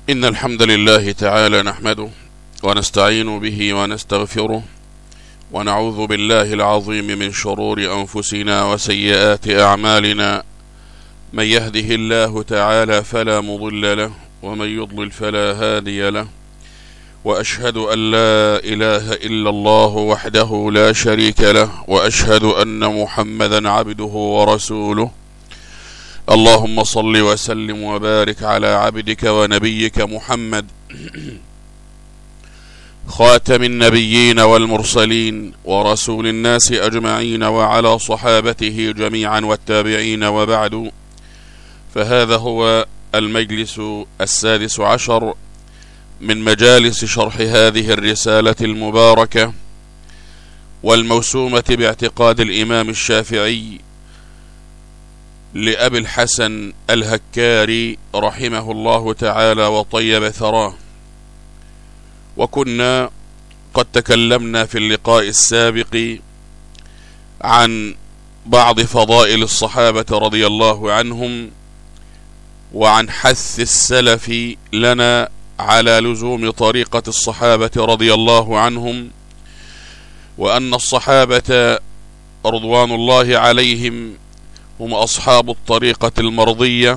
إن الحمد لله تعالى نحمده ونستعين به ونستغفره ونعوذ بالله العظيم من شرور أنفسنا وسيئات أعمالنا. من يهده الله تعالى فلا مضل له ومن يضلل فلا هادي له، وأشهد أن لا إله إلا الله وحده لا شريك له، وأشهد أن محمدا عبده ورسوله. اللهم صل وسلم وبارك على عبدك ونبيك محمد خاتم النبيين والمرسلين ورسول الناس أجمعين، وعلى صحابته جميعا والتابعين، وبعد. فهذا هو المجلس 16 من مجالس شرح هذه الرسالة المباركة والموسومة باعتقاد الإمام الشافعي لأبي الحسن الهكاري رحمه الله تعالى وطيب ثراه. وكنا قد تكلمنا في اللقاء السابق عن بعض فضائل الصحابة رضي الله عنهم، وعن حث السلف لنا على لزوم طريقة الصحابة رضي الله عنهم، وأن الصحابة رضوان الله عليهم هم أصحاب الطريقة المرضية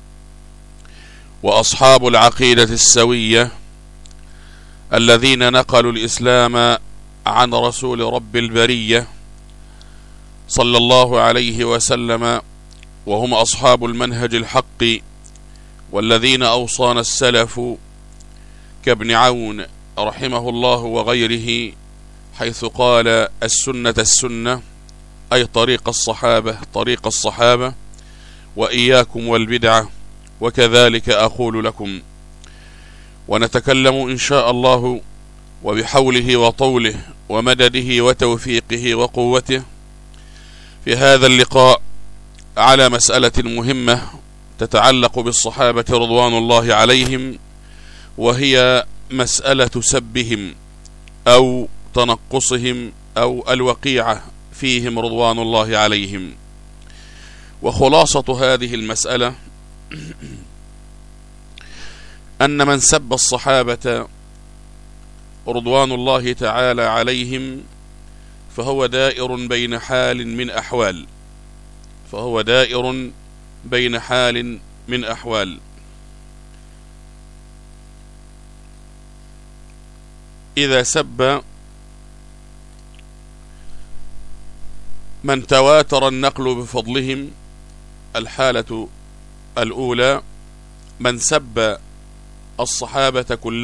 وأصحاب العقيدة السوية الذين نقلوا الإسلام عن رسول رب البرية صلى الله عليه وسلم، وهم أصحاب المنهج الحق، والذين أوصانا السلف كابن عون رحمه الله وغيره حيث قال: السنة السنة، أي طريق الصحابة، وإياكم والبدعة، وكذلك أقول لكم. ونتكلم إن شاء الله وبحوله وطوله ومدده وتوفيقه وقوته في هذا اللقاء على مسألة مهمة تتعلق بالصحابة رضوان الله عليهم، وهي مسألة سبهم أو تنقصهم أو الوقيعة فيهم رضوان الله عليهم. وخلاصة هذه المسألة أن من سب الصحابة رضوان الله تعالى عليهم فهو دائر بين حال من أحوال. إذا سب من تواتر النقل بفضلهم، الحالة الأولى من سب الصحابة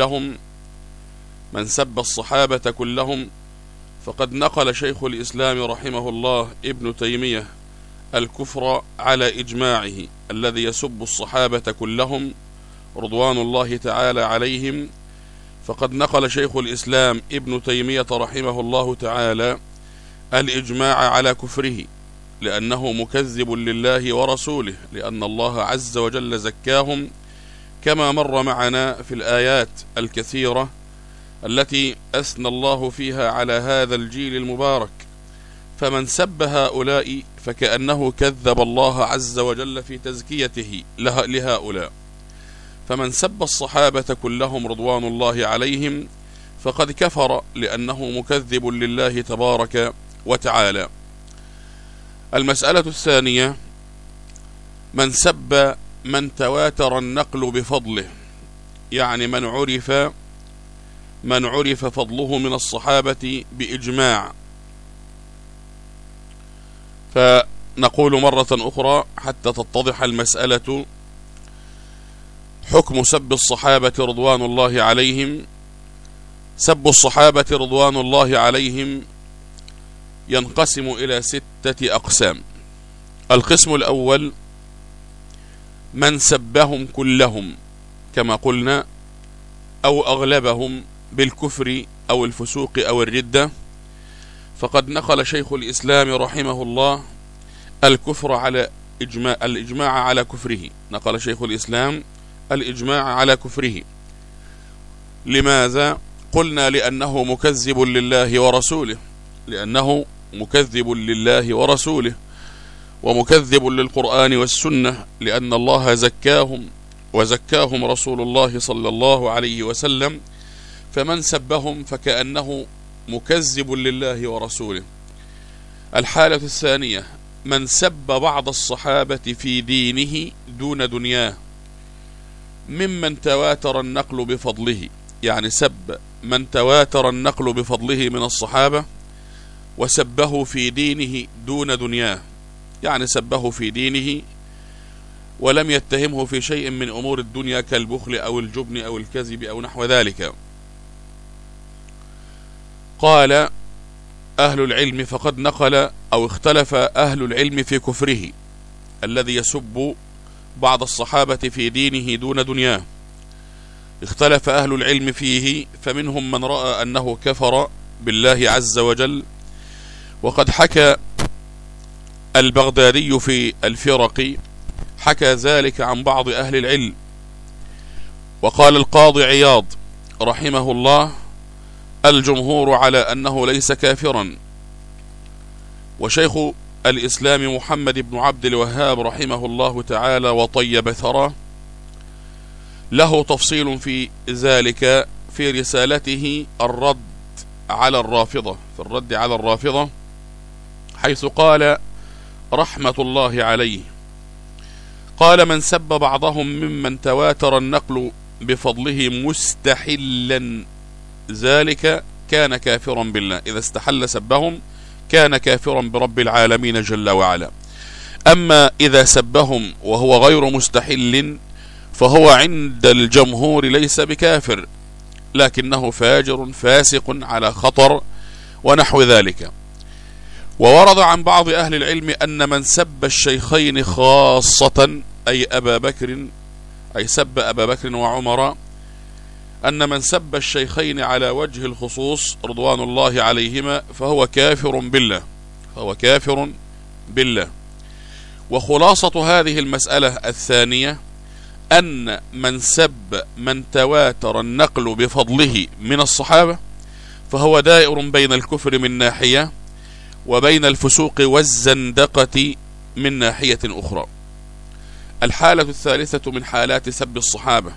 كلهم فقد نقل شيخ الإسلام رحمه الله ابن تيمية الكفر على إجماعه الذي يسب الصحابة كلهم رضوان الله تعالى عليهم. فقد نقل شيخ الإسلام ابن تيمية رحمه الله تعالى الإجماع على كفره، لأنه مكذب لله ورسوله، لأن الله عز وجل زكاهم كما مر معنا في الآيات الكثيرة التي أثنى الله فيها على هذا الجيل المبارك. فمن سب هؤلاء فكأنه كذب الله عز وجل في تزكيته لهؤلاء. فمن سب الصحابة كلهم رضوان الله عليهم فقد كفر، لأنه مكذب لله تبارك وتعالى. المسألة الثانية من سب من تواتر النقل بفضله، يعني من عرف فضله من الصحابة بإجماع. فنقول مرة أخرى حتى تتضح المسألة: حكم سب الصحابة رضوان الله عليهم. سب الصحابة رضوان الله عليهم ينقسم إلى 6 أقسام. القسم الأول من سبهم كلهم كما قلنا، أو أغلبهم بالكفر أو الفسوق أو الردة. فقد نقل شيخ الإسلام رحمه الله الكفر على الإجماع على كفره. نقل شيخ الإسلام الإجماع على كفره. لماذا؟ قلنا لأنه مكذب لله ورسوله، ومكذب للقرآن والسنة، لأن الله زكاهم وزكاهم رسول الله صلى الله عليه وسلم، فمن سبهم فكأنه مكذب لله ورسوله. الحالة الثانية: من سب بعض الصحابة في دينه دون دنياه، ممن تواتر النقل بفضله، يعني سب من تواتر النقل بفضله من الصحابة وسبه في دينه دون دنياه، يعني سبه في دينه ولم يتهمه في شيء من أمور الدنيا كالبخل أو الجبن أو الكذب أو نحو ذلك. قال أهل العلم: فقد نقل أو اختلف أهل العلم في كفره الذي يسب بعض الصحابة في دينه دون دنياه. اختلف أهل العلم فيه، فمنهم من رأى أنه كفر بالله عز وجل، وقد حكى البغدادي في الفرق حكى ذلك عن بعض أهل العلم. وقال القاضي عياض رحمه الله: الجمهور على أنه ليس كافرا. وشيخ الإسلام محمد بن عبد الوهاب رحمه الله تعالى وطيب ثراه له تفصيل في ذلك في رسالته الرد على الرافضة، في الرد على الرافضة، حيث قال رحمة الله عليه: قال: من سب بعضهم ممن تواتر النقل بفضله مستحلا ذلك كان كافرا بالله. إذا استحل سبهم كان كافرا برب العالمين جل وعلا. أما إذا سبهم وهو غير مستحل فهو عند الجمهور ليس بكافر، لكنه فاجر فاسق على خطر ونحو ذلك. وورد عن بعض أهل العلم أن من سب الشيخين خاصة، أي أبا بكر، أي سب أبا بكر وعمر، أن من سب الشيخين على وجه الخصوص رضوان الله عليهما فهو كافر بالله، فهو كافر بالله. وخلاصة هذه المسألة الثانية أن من سب من تواتر النقل بفضله من الصحابة فهو دائر بين الكفر من ناحية وبين الفسوق والزندقة من ناحية أخرى. الحالة الثالثة من حالات سب الصحابة: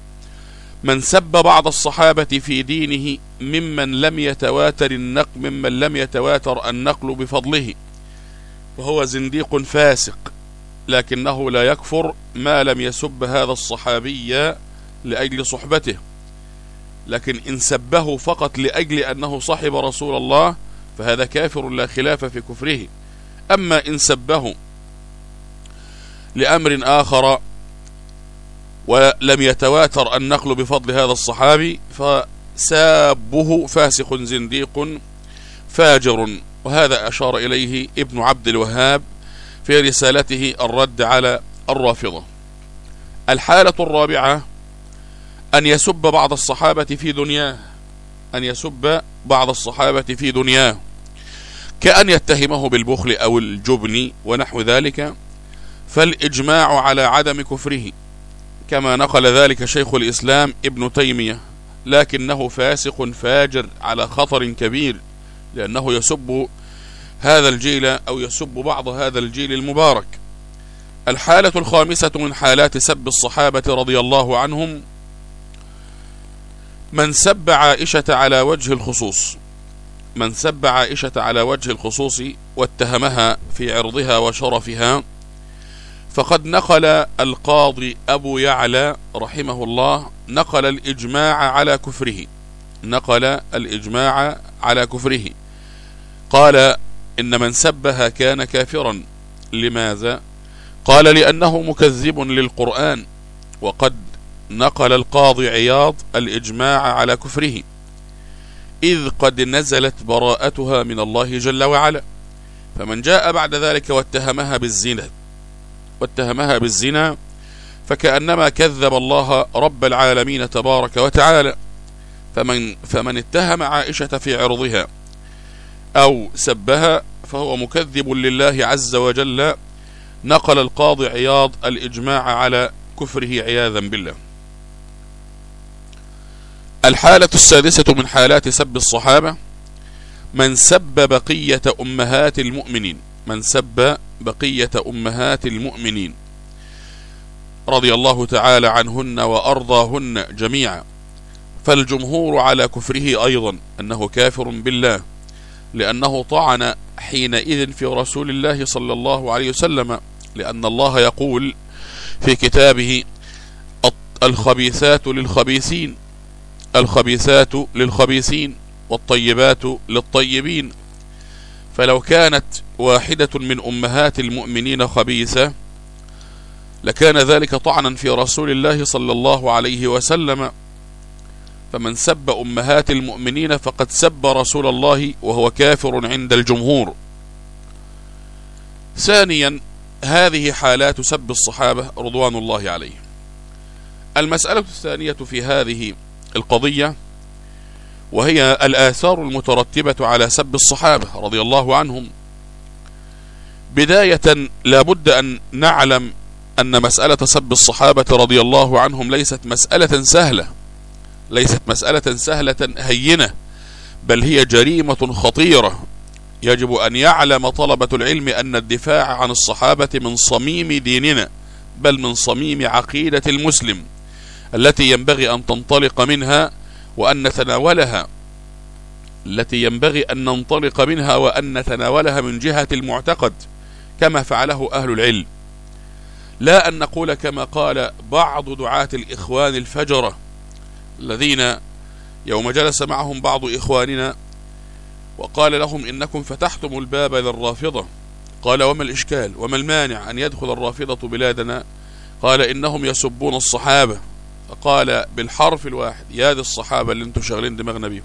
من سب بعض الصحابة في دينه ممن لم يتواتر النقل بفضله، وهو زنديق فاسق، لكنه لا يكفر ما لم يسب هذا الصحابي لأجل صحبته، لكن إن سبه فقط لأجل أنه صاحب رسول الله فهذا كافر لا خلاف في كفره. أما إن سبه لأمر آخر ولم يتواتر النقل بفضل هذا الصحابي فسابه فاسق زنديق فاجر. وهذا أشار إليه ابن عبد الوهاب في رسالته الرد على الرافضة. الحالة الرابعة: أن يسب بعض الصحابة في دنياه، أن يسب بعض الصحابة في دنياه كأن يتهمه بالبخل أو الجبن ونحو ذلك، فالإجماع على عدم كفره كما نقل ذلك شيخ الإسلام ابن تيمية، لكنه فاسق فاجر على خطر كبير، لأنه يسب هذا الجيل أو يسب بعض هذا الجيل المبارك. الحالة الخامسة من حالات سب الصحابة رضي الله عنهم: من سب عائشة على وجه الخصوص، من سب عائشة على وجه الخصوص واتهمها في عرضها وشرفها، فقد نقل القاضي أبو يعلى رحمه الله نقل الإجماع على كفره، نقل الإجماع على كفره. قال: إن من سبها كان كافرا. لماذا؟ قال: لأنه مكذب للقرآن. وقد نقل القاضي عياض الإجماع على كفره، إذ قد نزلت براءتها من الله جل وعلا. فمن جاء بعد ذلك واتهمها بالزنا فكأنما كذب الله رب العالمين تبارك وتعالى. فمن اتهم عائشة في عرضها أو سبها فهو مكذب لله عز وجل. نقل القاضي عياض الإجماع على كفره عياذا بالله. الحالة السادسة من حالات سب الصحابة: من سب بقية أمهات المؤمنين، من سب بقية أمهات المؤمنين. رضي الله تعالى عنهن وأرضاهن جميعا، فالجمهور على كفره أيضا، أنه كافر بالله، لأنه طعن حينئذ في رسول الله صلى الله عليه وسلم، لأن الله يقول في كتابه: الخبيثات للخبيثين، الخبيثات للخبيثين، والطيبات للطيبين. فلو كانت واحدة من أمهات المؤمنين خبيثة لكان ذلك طعنا في رسول الله صلى الله عليه وسلم، فمن سب أمهات المؤمنين فقد سب رسول الله، وهو كافر عند الجمهور. ثانيا، هذه حالات سب الصحابة رضوان الله عليهم. المسألة الثانية في هذه القضية وهي الآثار المترتبة على سب الصحابة رضي الله عنهم. بداية لابد أن نعلم أن مسألة سب الصحابة رضي الله عنهم ليست مسألة سهلة، ليست مسألة سهلة هينة، بل هي جريمة خطيرة. يجب أن يعلم طلبة العلم أن الدفاع عن الصحابة من صميم ديننا، بل من صميم عقيدة المسلم التي ينبغي أن تنطلق منها وأن نتناولها، التي ينبغي أن ننطلق منها وأن نتناولها من جهة المعتقد كما فعله أهل العلم، لا أن نقول كما قال بعض دعاة الإخوان الفجرة الذين يوم جلس معهم بعض إخواننا وقال لهم: إنكم فتحتم الباب للرافضة. قال: وما الإشكال وما المانع أن يدخل الرافضة بلادنا؟ قال: إنهم يسبون الصحابة. فقال بالحرف الواحد: يا ذي الصحابة اللي انتم شغلين دماغنا بيهم،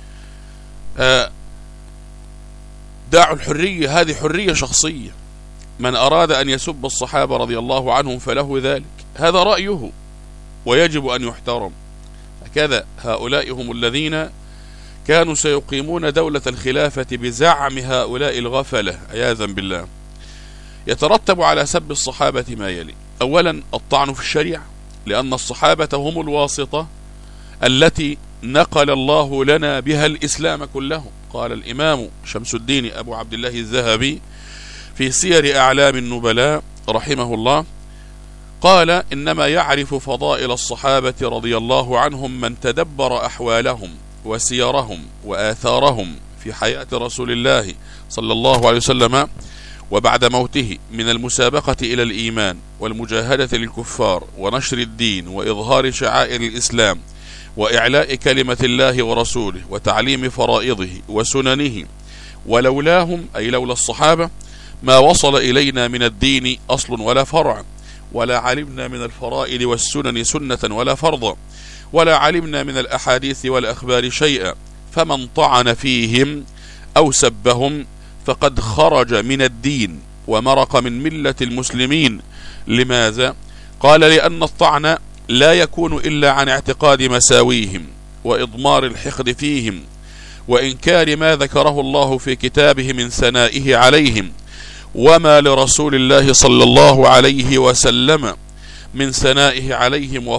دعوا الحرية، هذه حرية شخصية، من أراد أن يسب الصحابة رضي الله عنهم فله ذلك، هذا رأيه ويجب أن يحترم. هكذا هؤلاء هم الذين كانوا سيقيمون دولة الخلافة بزعم هؤلاء الغفلة عياذا بالله. يترتب على سب الصحابة ما يلي: أولا، الطعن في الشريعة، لأن الصحابة هم الواسطة التي نقل الله لنا بها الإسلام كله. قال الإمام شمس الدين أبو عبد الله الذهبي في سير أعلام النبلاء رحمه الله، قال: إنما يعرف فضائل الصحابة رضي الله عنهم من تدبر أحوالهم وسيرهم وآثارهم في حياة رسول الله صلى الله عليه وسلم وبعد موته، من المسابقة إلى الإيمان والمجاهدة للكفار ونشر الدين وإظهار شعائر الإسلام وإعلاء كلمة الله ورسوله وتعليم فرائضه وسننه. ولولاهم، أي لولا الصحابة، ما وصل إلينا من الدين أصل ولا فرع، ولا علمنا من الفرائض والسنن سنة ولا فرضا، ولا علمنا من الأحاديث والأخبار شيئا. فمن طعن فيهم أو سبهم فقد خرج من الدين ومرق من ملة المسلمين. لماذا؟ قال: لأن الطعن لا يكون إلا عن اعتقاد مساويهم وإضمار الحقد فيهم وإنكار ما ذكره الله في كتابه من ثنائه عليهم، وما لرسول الله صلى الله عليه وسلم من ثنائه عليهم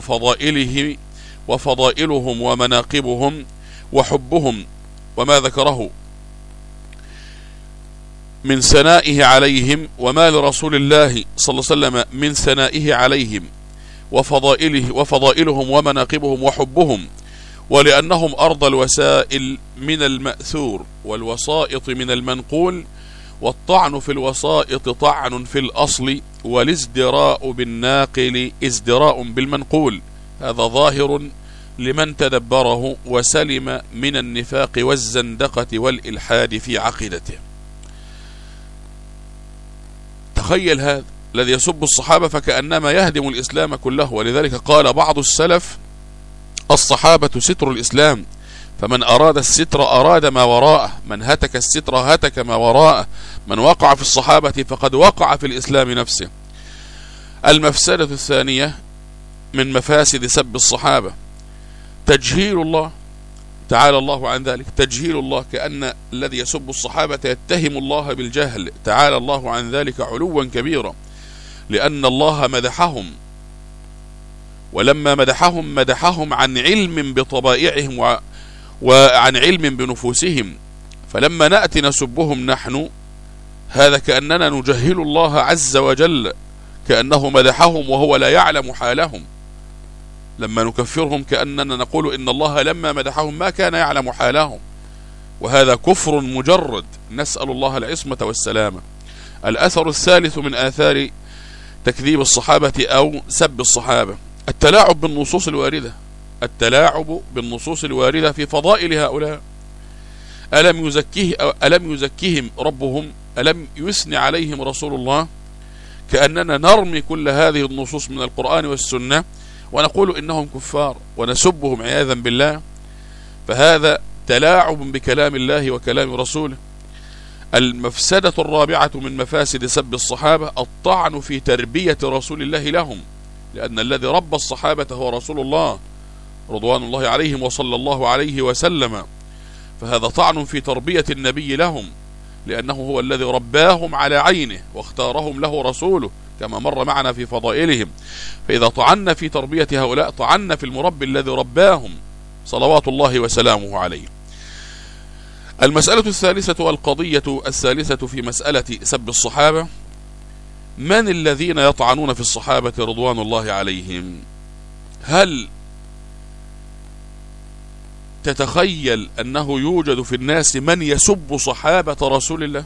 وفضائلهم ومناقبهم وحبهم، وما ذكره من ثنائه عليهم وما لرسول الله صلى الله عليه وسلم من ثنائه عليهم وفضائلهم ومناقبهم وحبهم، ولأنهم أرض الوسائل من المأثور والوسائط من المنقول، والطعن في الوسائط طعن في الأصل، والازدراء بالناقل ازدراء بالمنقول. هذا ظاهر لمن تدبره وسلم من النفاق والزندقة والإلحاد في عقيدته. تخيل هذا الذي يسب الصحابة فكأنما يهدم الإسلام كله. ولذلك قال بعض السلف: الصحابة ستر الإسلام، فمن أراد الستر أراد ما وراءه، من هتك الستر هتك ما وراءه، من وقع في الصحابة فقد وقع في الإسلام نفسه. المفسدة الثانية من مفاسد سب الصحابة تجهيل الله تعالى الله عن ذلك، تجهيل الله، كأن الذي يسب الصحابة يتهم الله بالجهل، تعالى الله عن ذلك علوا كبيرا، لأن الله مدحهم، ولما مدحهم عن علم بطبائعهم وعن علم بنفوسهم، فلما نأتي نسبهم نحن هذا كأننا نجهل الله عز وجل، كأنه مدحهم وهو لا يعلم حالهم. لما نكفرهم كأننا نقول إن الله لما مدحهم ما كان يعلم حالهم، وهذا كفر مجرد، نسأل الله العصمة والسلامة. الأثر الثالث من آثار تكذيب الصحابة أو سب الصحابة التلاعب بالنصوص الواردة، التلاعب بالنصوص الواردة في فضائل هؤلاء. ألم يزكيهم ربهم؟ ألم يثني عليهم رسول الله؟ كأننا نرمي كل هذه النصوص من القرآن والسنة ونقول إنهم كفار ونسبهم عياذا بالله، فهذا تلاعب بكلام الله وكلام رسوله. المفسدة الرابعة من مفاسد سب الصحابة الطعن في تربية رسول الله لهم، لأن الذي ربى الصحابة هو رسول الله رضوان الله عليهم وصلى الله عليه وسلم، فهذا طعن في تربية النبي لهم، لأنه هو الذي رباهم على عينه واختارهم له رسوله كما مر معنا في فضائلهم. فإذا طعنا في تربية هؤلاء طعنا في المربي الذي رباهم صلوات الله وسلامه عليه. المسألة الثالثة والقضية الثالثة في مسألة سب الصحابة: من الذين يطعنون في الصحابة رضوان الله عليهم؟ هل تتخيل أنه يوجد في الناس من يسب صحابة رسول الله؟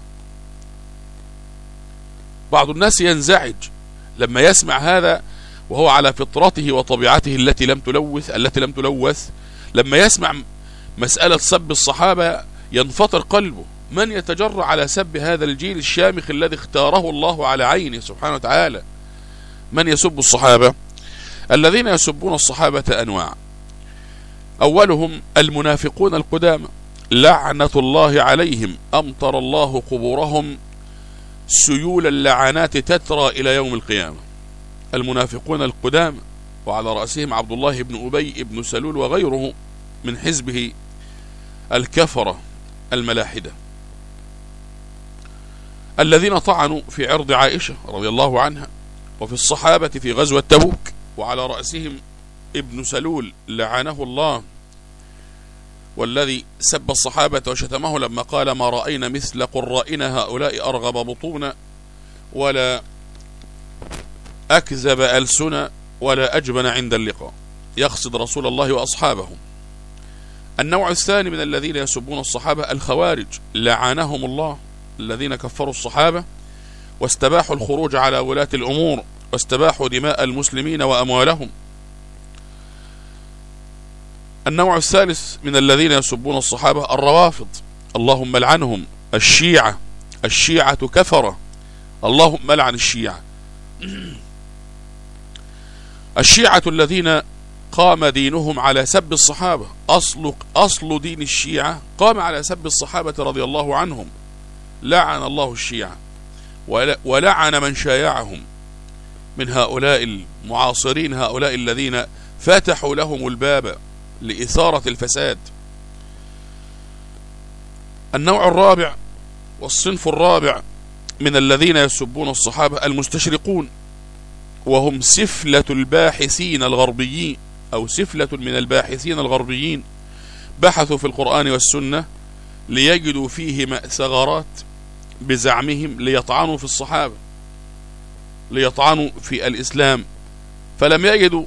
بعض الناس ينزعج لما يسمع هذا وهو على فطرته وطبيعته التي لم تلوث، لما يسمع مسألة سب الصحابة ينفطر قلبه. من يتجرأ على سب هذا الجيل الشامخ الذي اختاره الله على عينه سبحانه وتعالى؟ من يسب الصحابة؟ الذين يسبون الصحابة أنواع. أولهم المنافقون القدامى لعنة الله عليهم، أمطر الله قبورهم سيول اللعنات تترى إلى يوم القيامة. المنافقون القدامى وعلى رأسهم عبد الله بن أبي بن سلول وغيره من حزبه الكفرة الملاحدة، الذين طعنوا في عرض عائشة رضي الله عنها وفي الصحابة في غزوة تبوك، وعلى رأسهم ابن سلول لعنه الله، والذي سب الصحابة وشتمه لما قال: ما رأينا مثل قرائنا هؤلاء أرغب بطونا ولا أكذب ألسنا ولا أجبن عند اللقاء، يقصد رسول الله وأصحابه. النوع الثاني من الذين يسبون الصحابة الخوارج لعنهم الله، الذين كفروا الصحابة واستباحوا الخروج على ولاة الأمور واستباحوا دماء المسلمين وأموالهم. النوع الثالث من الذين يسبون الصحابة الروافض، اللهم لعنهم. الشيعة كفرة، اللهم لعن الشيعة. الشيعة الذين قام دينهم على سب الصحابة، أصل دين الشيعة قام على سب الصحابة رضي الله عنهم. لعن الله الشيعة ولعن من شايعهم من هؤلاء المعاصرين، هؤلاء الذين فتحوا لهم الباب لإثارة الفساد. النوع الرابع والصنف الرابع من الذين يسبون الصحابة المستشرقون، وهم سفلة الباحثين الغربيين أو سفلة من الباحثين الغربيين، بحثوا في القرآن والسنة ليجدوا فيه ثغرات بزعمهم ليطعنوا في الصحابة، ليطعنوا في الإسلام، فلم يجدوا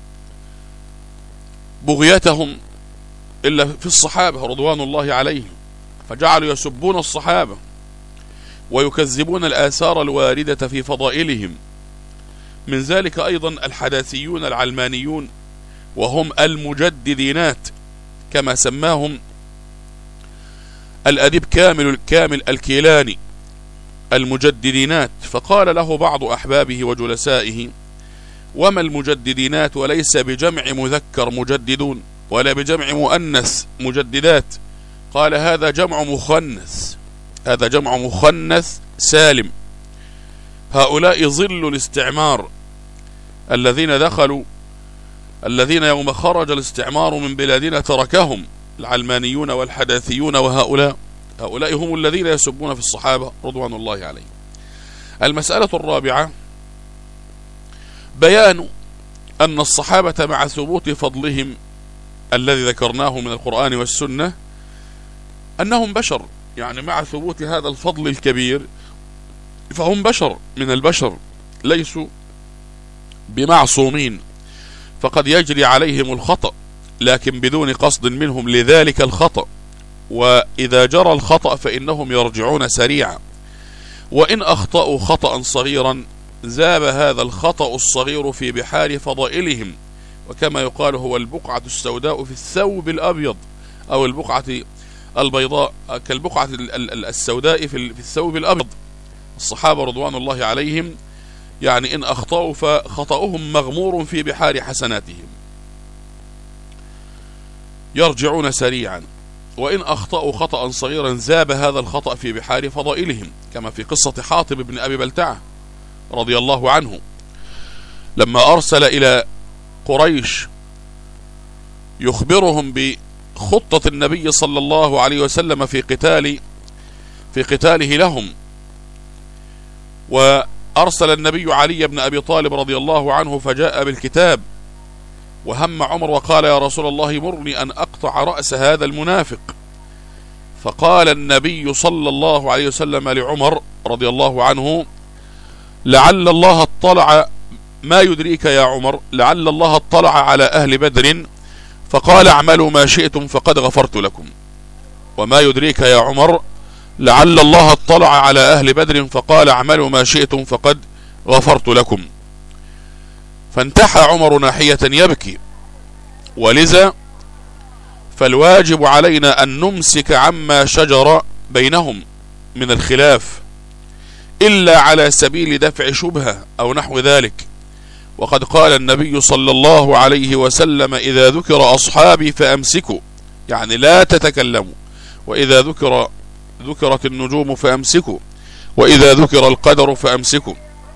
بغيتهم إلا في الصحابة رضوان الله عليهم، فجعلوا يسبون الصحابة ويكذبون الآثار الواردة في فضائلهم. من ذلك أيضا الحداثيون العلمانيون، وهم المجددينات كما سماهم الأديب كامل الكيلاني، المجددينات. فقال له بعض أحبابه وجلسائه: وما المجددينات؟ وليس بجمع مذكر مجددون ولا بجمع مؤنث مجددات. قال: هذا جمع مخنث، هذا جمع مخنث سالم. هؤلاء ظل الاستعمار الذين يوم خرج الاستعمار من بلادنا تركهم، العلمانيون والحداثيون، وهؤلاء هم الذين يسبون في الصحابة رضوان الله عليهم. المسألة الرابعة بيان أن الصحابة مع ثبوت فضلهم الذي ذكرناه من القرآن والسنة أنهم بشر، يعني مع ثبوت هذا الفضل الكبير فهم بشر من البشر، ليسوا بمعصومين، فقد يجري عليهم الخطأ لكن بدون قصد منهم لذلك الخطأ، وإذا جرى الخطأ فإنهم يرجعون سريعا، وإن أخطأوا خطأ صغيرا ذاب هذا الخطأ الصغير في بحار فضائلهم، وكما يقال هو البقعة السوداء في الثوب الأبيض، أو البقعة البيضاء كالبقعة السوداء في الثوب الأبيض. الصحابة رضوان الله عليهم يعني إن أخطأوا فخطأهم مغمور في بحار حسناتهم، يرجعون سريعا، وإن أخطأوا خطأ صغيرا ذاب هذا الخطأ في بحار فضائلهم، كما في قصة حاطب بن أبي بلتعة رضي الله عنه لما أرسل إلى قريش يخبرهم بخطة النبي صلى الله عليه وسلم في قتاله لهم، وأرسل النبي علي بن أبي طالب رضي الله عنه فجاء بالكتاب، وهم عمر وقال يا رسول الله مرني أن أقطع رأس هذا المنافق، فقال النبي صلى الله عليه وسلم لعمر رضي الله عنه لعل الله اطلع، ما يدريك يا عمر، لعل الله اطلع على أهل بدر فقال اعملوا ما شئتم فقد غفرت لكم. وما يدريك يا عمر لعل الله اطلع على أهل بدر فقال اعملوا ما شئتم فقد غفرت لكم. فانتحى عمر ناحية يبكي، ولذا فالواجب علينا أن نمسك عما شجر بينهم من الخلاف إلا على سبيل دفع شبهة أو نحو ذلك. وقد قال النبي صلى الله عليه وسلم إذا ذكر أصحابي فأمسكوا، يعني لا تتكلموا، وإذا ذكرت النجوم فأمسكوا، وإذا ذكر القدر فأمسكوا.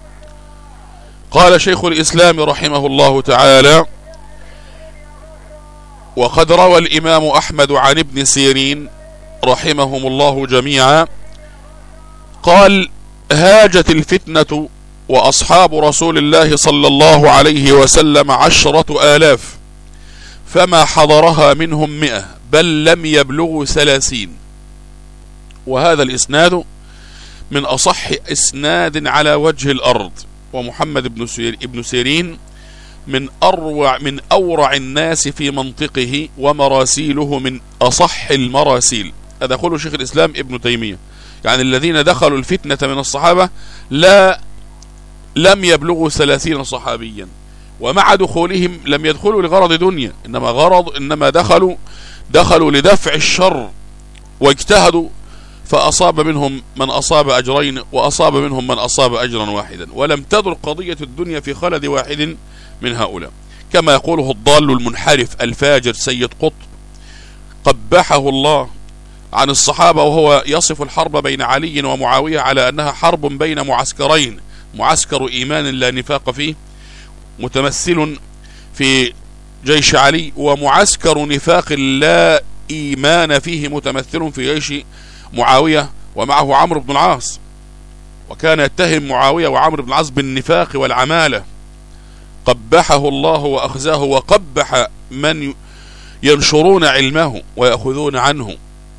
قال شيخ الإسلام رحمه الله تعالى وقد روى الإمام أحمد عن ابن سيرين رحمهم الله جميعا قال هاجت الفتنة وأصحاب رسول الله صلى الله عليه وسلم 10,000 فما حضرها منهم 100 بل لم يبلغوا 30. وهذا الإسناد من أصح إسناد على وجه الأرض، ومحمد بن سيرين من أورع الناس في منطقه، ومراسيله من أصح المراسيل. هذا قوله شيخ الإسلام ابن تيمية، يعني الذين دخلوا الفتنة من الصحابة لم يبلغوا 30 صحابيا، ومع دخولهم لم يدخلوا لغرض دنيا، إنما دخلوا لدفع الشر، واجتهدوا فأصاب منهم من أصاب أجرين، وأصاب منهم من أصاب أجرا واحدا، ولم تدر قضية الدنيا في خلد واحد من هؤلاء، كما يقوله الضال المنحرف الفاجر سيد قطب قبحه الله عن الصحابة، وهو يصف الحرب بين علي ومعاوية على أنها حرب بين معسكرين، معسكر إيمان لا نفاق فيه متمثل في جيش علي، ومعسكر نفاق لا إيمان فيه متمثل في جيش معاوية ومعه عمرو بن العاص، وكان يتهم معاوية وعمرو بن العاص بالنفاق والعمالة. قبحه الله وأخزاه، وقبح من ينشرون علمه ويأخذون عنه.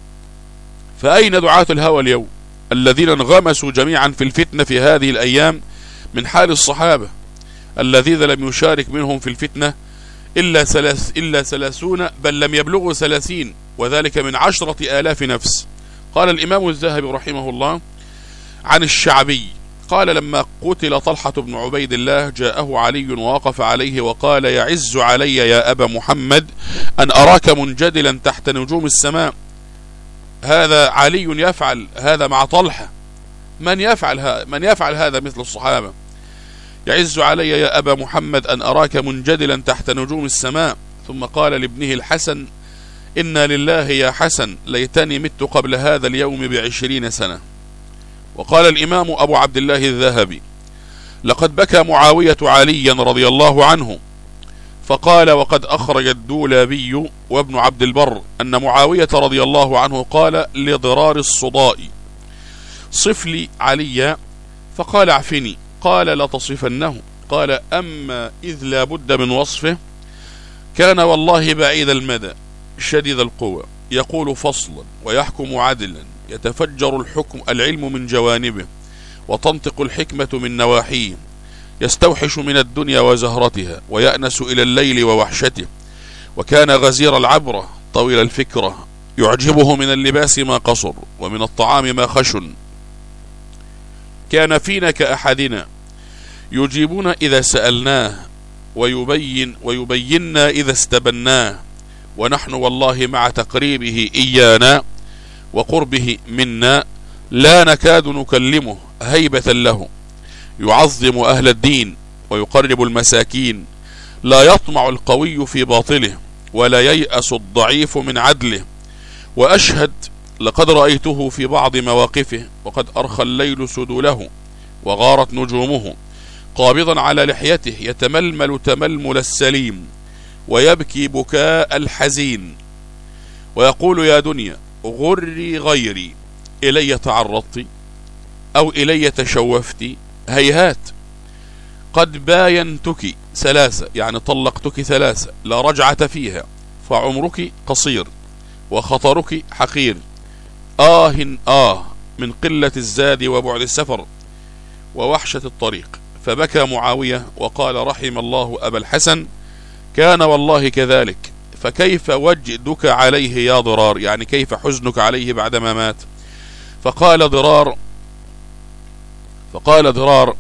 فأين دعاة الهوى اليوم الذين انغمسوا جميعا في الفتنة في هذه الأيام من حال الصحابة الذين لم يشارك منهم في الفتنة إلا 30 بل لم يبلغوا 30، وذلك من 10,000 نفس. قال الإمام الذهبي رحمه الله عن الشعبي قال لما قتل طلحة بن عبيد الله جاءه علي ووقف عليه وقال يعز علي يا أبا محمد أن أراك منجدلا تحت نجوم السماء. هذا علي يفعل هذا مع طلحة، من يفعل هذا مثل الصحابة؟ يعز علي يا أبا محمد أن أراك منجدلا تحت نجوم السماء. ثم قال لابنه الحسن إنا لله يا حسن ليتني مت قبل هذا اليوم ب20 سنة. وقال الإمام أبو عبد الله الذهبي لقد بكى معاوية عليا رضي الله عنه، فقال وقد أخرج الدولابي وابن عبد البر أن معاوية رضي الله عنه قال لضرار الصداء صف لي عليا، فقال اعفني، قال لا تصفنه، قال أما إذ لا بد من وصفه كان والله بعيد المدى شديد القوى يقول فصلا ويحكم عدلا، يتفجر العلم من جوانبه وتنطق الحكمة من نواحيه، يستوحش من الدنيا وزهرتها ويأنس إلى الليل ووحشته، وكان غزير العبرة طويل الفكرة، يعجبه من اللباس ما قصر ومن الطعام ما خشن. كان فينا كأحدنا، يجيبون إذا سألناه ويبيننا إذا استبناه، ونحن والله مع تقريبه إيانا وقربه منا لا نكاد نكلمه هيبة له. يعظم أهل الدين ويقرب المساكين، لا يطمع القوي في باطله ولا ييأس الضعيف من عدله. وأشهد لقد رأيته في بعض مواقفه وقد أرخى الليل سدوله وغارت نجومه، قابضا على لحيته يتململ تململ السليم ويبكي بكاء الحزين، ويقول: يا دنيا غري غيري، إلي تعرضت أو إلي تشوفت، هيهات قد باينتك ثلاثة، يعني طلقتك ثلاثة لا رجعة فيها، فعمرك قصير وخطرك حقير. من قلة الزاد وبعد السفر ووحشة الطريق. فبكى معاوية وقال: رحم الله أبا الحسن، كان والله كذلك، فكيف وجدك عليه يا ضرار، يعني كيف حزنك عليه بعدما مات. فقال ضرار: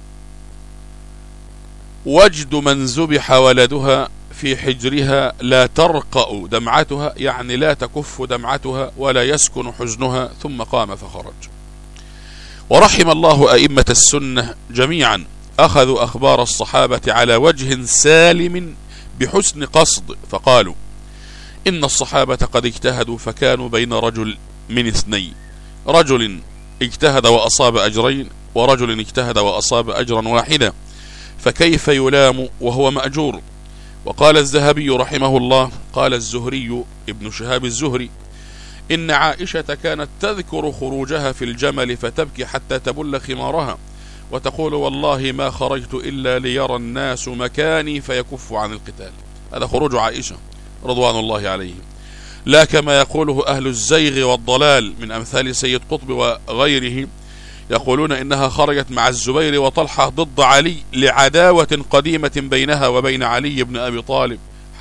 وجد من ذبح ولدها في حجرها لا ترقأ دمعتها، يعني لا تكف دمعتها ولا يسكن حزنها. ثم قام فخرج. ورحم الله أئمة السنة جميعا، أخذوا أخبار الصحابة على وجه سالم بحسن قصد، فقالوا: إن الصحابة قد اجتهدوا فكانوا بين رجل من اثنين، رجل اجتهد وأصاب أجرين، ورجل اجتهد وأصاب أجرا واحدا، فكيف يلام وهو مأجور. وقال الذهبي رحمه الله: قال الزهري ابن شهاب الزهري: إن عائشة كانت تذكر خروجها في الجمل فتبكي حتى تبل خمارها، وتقول: والله ما خرجت إلا ليرى الناس مكاني فيكف عن القتال. هذا خروج عائشة رضوان الله عليهم، لا كما يقوله أهل الزيغ والضلال من أمثال سيد قطب وغيره، يقولون إنها خرجت مع الزبير وطلحة ضد علي لعداوة قديمة بينها وبين علي بن أبي طالب.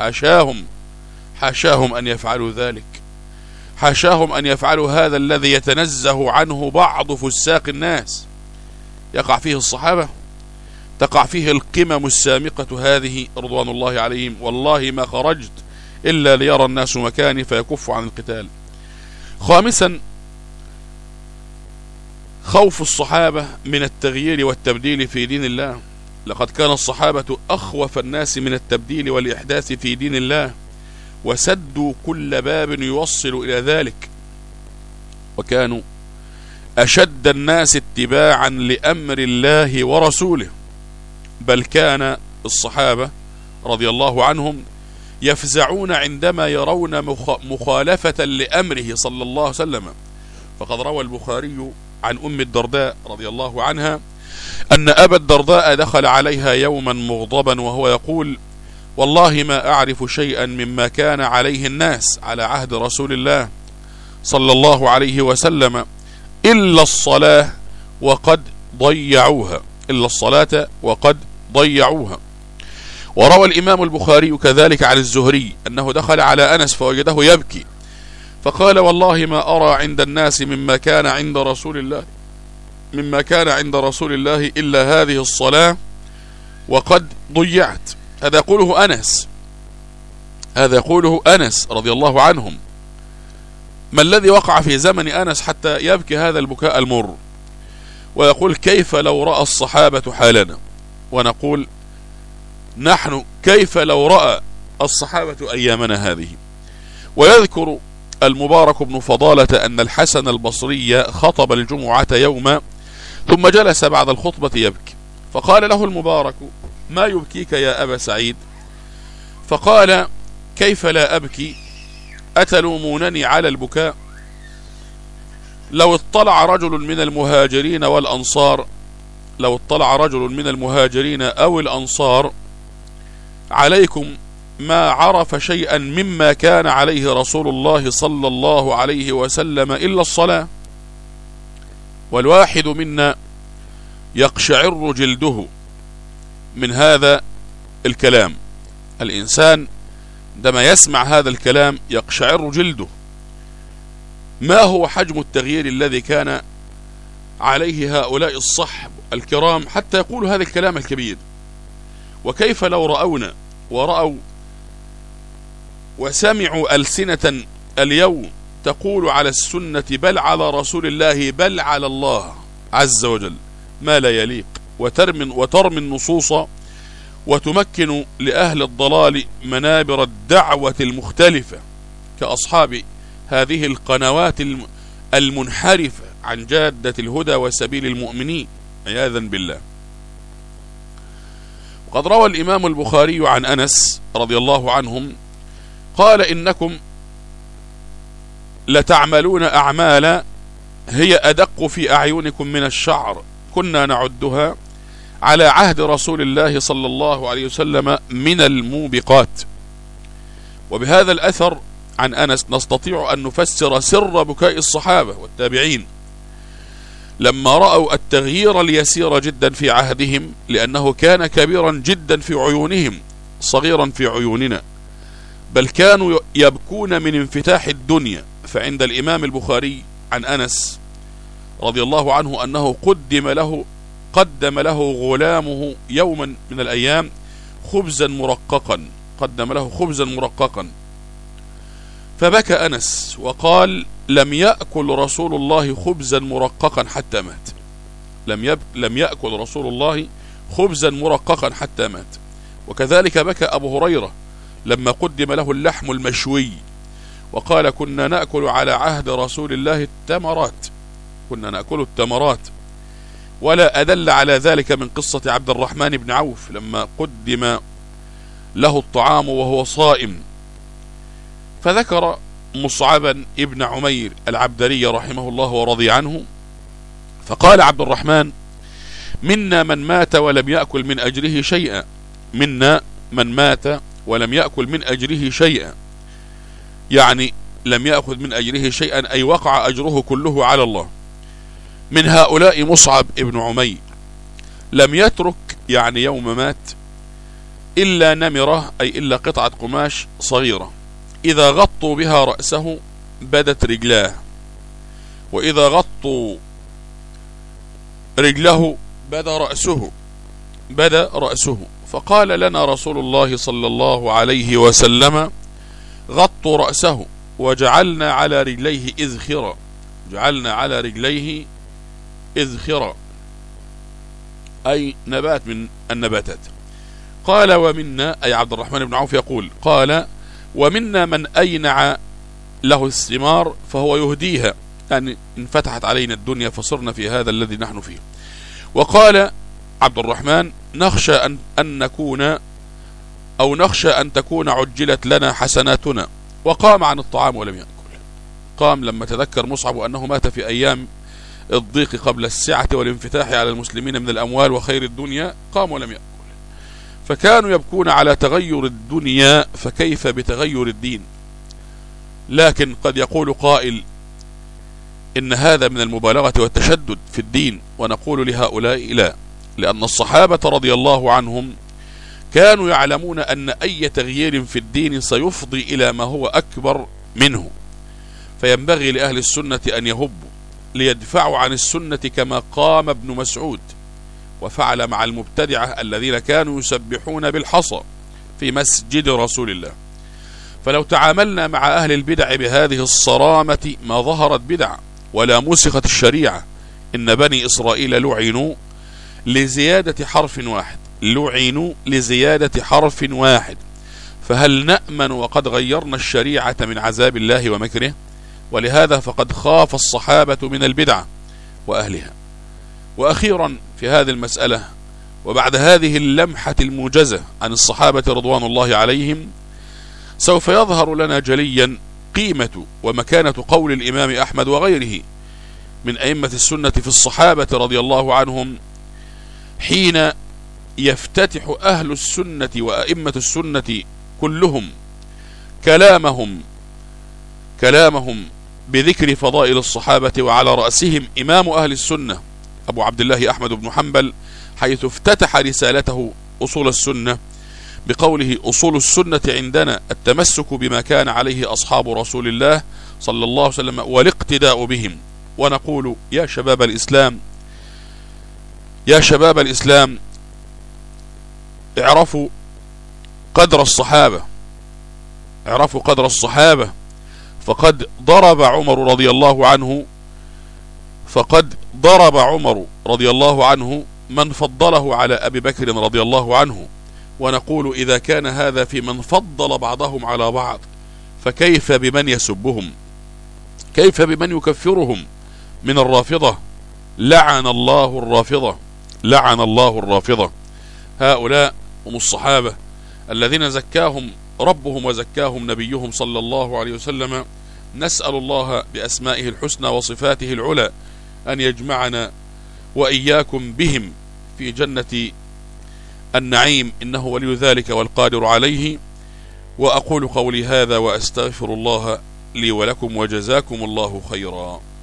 حاشاهم أن يفعلوا ذلك، حاشاهم أن يفعلوا هذا الذي يتنزه عنه بعض فساق الناس. يقع فيه الصحابة، تقع فيه القمم السامقة هذه رضوان الله عليهم: والله ما خرجت إلا ليرى الناس مكاني فيكف عن القتال. خامسا، خوف الصحابة من التغيير والتبديل في دين الله. لقد كان الصحابة أخوف الناس من التبديل والإحداث في دين الله، وسدوا كل باب يوصل إلى ذلك، وكانوا أشد الناس اتباعا لأمر الله ورسوله. بل كان الصحابة رضي الله عنهم يفزعون عندما يرون مخالفة لأمره صلى الله عليه وسلم. فقد روى البخاري عن أم الدرداء رضي الله عنها أن أبا الدرداء دخل عليها يوما مغضبا وهو يقول: والله ما أعرف شيئا مما كان عليه الناس على عهد رسول الله صلى الله عليه وسلم إلا الصلاة وقد ضيعوها، إلا الصلاة وقد ضيعوها. وروى الإمام البخاري كذلك عن الزهري أنه دخل على أنس فوجده يبكي، فقال: والله ما أرى عند الناس مما كان عند رسول الله إلا هذه الصلاة وقد ضيعت. هذا يقوله أنس رضي الله عنهم. ما الذي وقع في زمن أنس حتى يبكي هذا البكاء المر؟ ويقول: كيف لو رأى الصحابة حالنا؟ ونقول نحن: كيف لو رأى الصحابة أيامنا هذه؟ ويذكر المبارك بن فضالة أن الحسن البصري خطب الجمعة يوما ثم جلس بعد الخطبة يبكي، فقال له المبارك: ما يبكيك يا أبا سعيد؟ فقال: كيف لا أبكي؟ أتلومونني على البكاء؟ لو اطلع رجل من المهاجرين أو الأنصار عليكم ما عرف شيئا مما كان عليه رسول الله صلى الله عليه وسلم إلا الصلاة، والواحد منا يقشعر جلده من هذا الكلام. الإنسان عندما يسمع هذا الكلام يقشعر جلده. ما هو حجم التغيير الذي كان عليه هؤلاء الصحب الكرام حتى يقولوا هذا الكلام الكبير؟ وكيف لو رأونا ورأوا وسمعوا ألسنة اليوم تقول على السنة بل على رسول الله بل على الله عز وجل ما لا يليق، وترمي النصوص وتمكن لأهل الضلال منابر الدعوة المختلفة كأصحاب هذه القنوات المنحرفة عن جادة الهدى وسبيل المؤمنين عياذا بالله. وقد روى الإمام البخاري عن أنس رضي الله عنهم قال: إنكم لتعملون أعمالا هي أدق في أعينكم من الشعر كنا نعدها على عهد رسول الله صلى الله عليه وسلم من الموبقات. وبهذا الأثر عن أنس نستطيع أن نفسر سر بكاء الصحابة والتابعين لما رأوا التغيير اليسير جدا في عهدهم، لأنه كان كبيرا جدا في عيونهم صغيرا في عيوننا، بل كانوا يبكون من انفتاح الدنيا. فعند الإمام البخاري عن أنس رضي الله عنه أنه قدم له غلامه يوما من الأيام خبزا مرققا، قدم له خبزا مرققا، فبكى أنس وقال: لم يأكل رسول الله خبزا مرققا حتى مات. لم يأكل رسول الله خبزا مرققا حتى مات. وكذلك بكى أبو هريرة لما قدم له اللحم المشوي وقال: كنا نأكل على عهد رسول الله التمرات، كنا نأكل التمرات. ولا أدل على ذلك من قصة عبد الرحمن بن عوف لما قدم له الطعام وهو صائم، فذكر مصعبا ابن عمير العبدري رحمه الله ورضي عنه، فقال عبد الرحمن: منا من مات ولم يأكل من أجره شيئا، منا من مات ولم يأكل من أجره شيئا، يعني لم يأخذ من أجره شيئا أي وقع أجره كله على الله. من هؤلاء مصعب ابن عمير لم يترك يعني يوم مات إلا نمرة أي إلا قطعة قماش صغيرة، إذا غطوا بها رأسه بدت رجلاه، وإذا غطوا رجله بدا رأسه. فقال لنا رسول الله صلى الله عليه وسلم: غطوا رأسه وجعلنا على رجليه إذخرا، جعلنا على رجليه إذخرا أي نبات من النباتات. قال: ومنا أي عبد الرحمن بن عوف يقول قال: ومنا من أينع له الثمار فهو يهديها، يعني انفتحت علينا الدنيا فصرنا في هذا الذي نحن فيه. وقال عبد الرحمن: نخشى أن تكون عجلت لنا حسناتنا. وقام عن الطعام ولم يأكل. قام لما تذكر مصعب أنه مات في أيام الضيق قبل السعة والانفتاح على المسلمين من الأموال وخير الدنيا، قام ولم يأكل. فكانوا يبكون على تغير الدنيا، فكيف بتغير الدين؟ لكن قد يقول قائل إن هذا من المبالغة والتشدد في الدين، ونقول لهؤلاء لا، لأن الصحابة رضي الله عنهم كانوا يعلمون أن أي تغيير في الدين سيفضي إلى ما هو أكبر منه، فينبغي لأهل السنة أن يهبوا ليدفعوا عن السنة كما قام ابن مسعود وفعل مع المبتدعة الذين كانوا يسبحون بالحصى في مسجد رسول الله. فلو تعاملنا مع أهل البدع بهذه الصرامة ما ظهرت بدع ولا مسخت الشريعة. إن بني إسرائيل لعنوا لزيادة حرف واحد، فهل نأمن وقد غيرنا الشريعة من عذاب الله ومكره؟ ولهذا فقد خاف الصحابة من البدعة وأهلها. وأخيرا في هذه المسألة وبعد هذه اللمحة الموجزة عن الصحابة رضوان الله عليهم، سوف يظهر لنا جليا قيمة ومكانة قول الإمام أحمد وغيره من أئمة السنة في الصحابة رضي الله عنهم، حين يفتتح أهل السنة وأئمة السنة كلهم كلامهم بذكر فضائل الصحابة، وعلى رأسهم إمام أهل السنة أبو عبد الله أحمد بن حنبل، حيث افتتح رسالته أصول السنة بقوله أصول السنة عندنا التمسك بما كان عليه أصحاب رسول الله صلى الله عليه وسلم والاقتداء بهم. ونقول يا شباب الإسلام، يا شباب الإسلام، اعرفوا قدر الصحابة، اعرفوا قدر الصحابة. فقد ضرب عمر رضي الله عنه من فضله على أبي بكر رضي الله عنه. ونقول إذا كان هذا في من فضل بعضهم على بعض، فكيف بمن يسبهم؟ كيف بمن يكفرهم من الرافضة؟ لعن الله الرافضة، لعن الله الرافضة. هؤلاء هم الصحابة الذين زكاهم ربهم وزكاهم نبيهم صلى الله عليه وسلم. نسأل الله بأسمائه الحسنى وصفاته العلى أن يجمعنا وإياكم بهم في جنة النعيم، إنه ولي ذلك والقادر عليه. وأقول قولي هذا وأستغفر الله لي ولكم، وجزاكم الله خيرا.